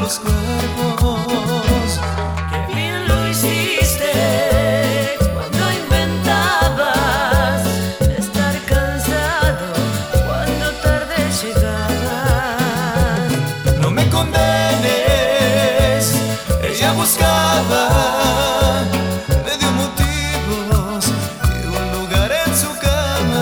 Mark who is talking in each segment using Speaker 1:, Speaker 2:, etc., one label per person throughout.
Speaker 1: los cuerpos.
Speaker 2: Qué bien lo hiciste cuando inventabas estar cansado cuando tarde llegabas.
Speaker 1: No me condenes, ella buscaba, me dio motivos y un lugar en su cama.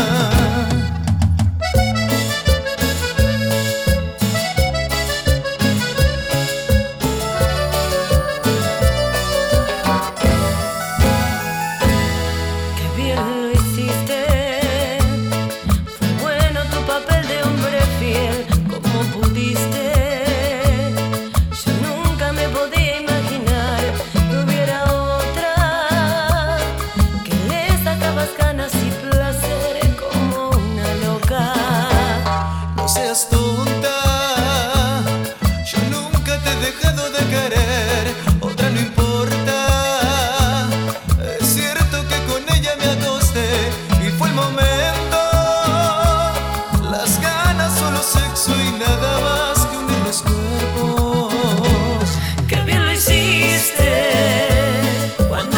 Speaker 2: Qué bien lo hiciste, fue bueno tu papel de hombre fiel, como pudiste. Yo nunca me podía imaginar que hubiera otra, que le sacabas ganas y placer como una loca.
Speaker 1: No seas tonta, yo nunca te he dejado de querer, otra no importa. Es cierto que con ella me acosté y fue el momento, las ganas, solo sexo y nada más que unir los cuerpos.
Speaker 2: Qué bien lo hiciste cuando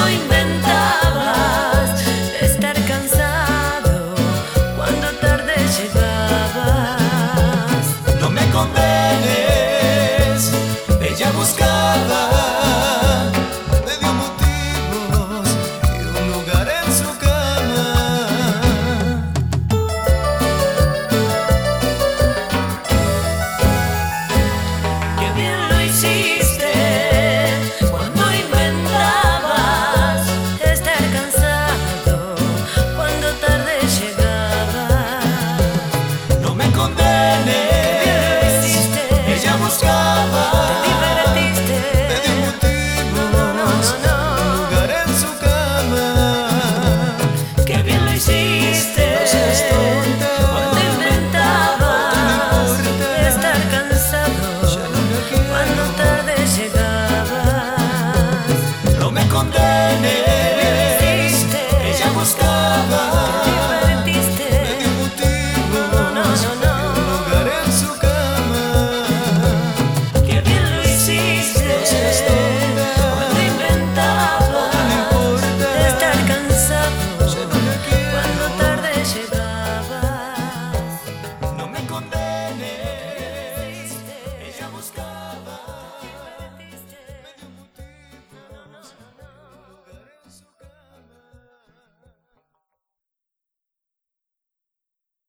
Speaker 2: inventabas estar cansado cuando tarde llegabas.